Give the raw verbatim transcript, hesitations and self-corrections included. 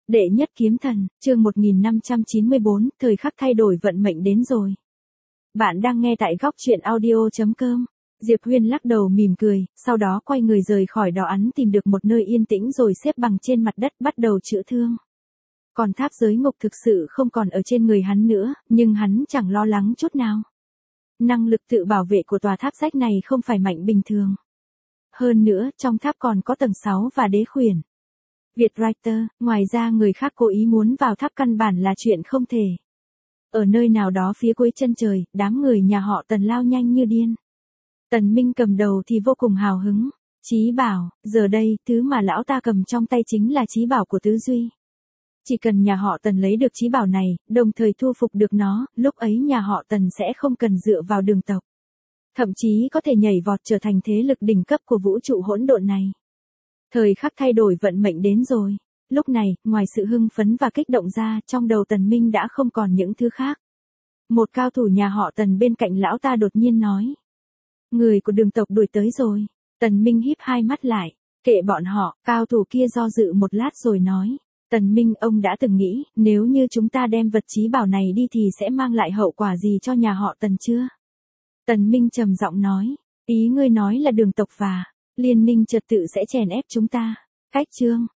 Đệ nhất kiếm thần, chương một nghìn năm trăm chín mươi bốn, thời khắc thay đổi vận mệnh đến rồi. Bạn đang nghe tại góc truyện audio chấm com. Diệp Huyên lắc đầu mỉm cười, sau đó quay người rời khỏi đó, hắn tìm được một nơi yên tĩnh rồi xếp bằng trên mặt đất bắt đầu chữa thương. Còn tháp giới ngục thực sự không còn ở trên người hắn nữa, nhưng hắn chẳng lo lắng chút nào. Năng lực tự bảo vệ của tòa tháp rách này không phải mạnh bình thường. Hơn nữa, trong tháp còn có tầng sáu và đế khuyển. Việt Writer, ngoài ra người khác cố ý muốn vào tháp căn bản là chuyện không thể. Ở nơi nào đó phía cuối chân trời, đám người nhà họ Tần lao nhanh như điên. Tần Minh cầm đầu thì vô cùng hào hứng. Chí bảo, giờ đây, thứ mà lão ta cầm trong tay chính là chí bảo của Tứ Duy. Chỉ cần nhà họ Tần lấy được chí bảo này, đồng thời thu phục được nó, lúc ấy nhà họ Tần sẽ không cần dựa vào đường tộc. Thậm chí có thể nhảy vọt trở thành thế lực đỉnh cấp của vũ trụ hỗn độn này. Thời khắc thay đổi vận mệnh đến rồi. Lúc này, ngoài sự hưng phấn và kích động ra, trong đầu Tần Minh đã không còn những thứ khác. Một cao thủ nhà họ Tần bên cạnh lão ta đột nhiên nói. Người của đường tộc đuổi tới rồi. Tần Minh híp hai mắt lại. Kệ bọn họ, cao thủ kia do dự một lát rồi nói. Tần Minh, ông đã từng nghĩ, nếu như chúng ta đem vật chí bảo này đi thì sẽ mang lại hậu quả gì cho nhà họ Tần chưa? Tần Minh trầm giọng nói. Ý ngươi nói là đường tộc và Liên minh trật tự sẽ chèn ép chúng ta. Cách chương,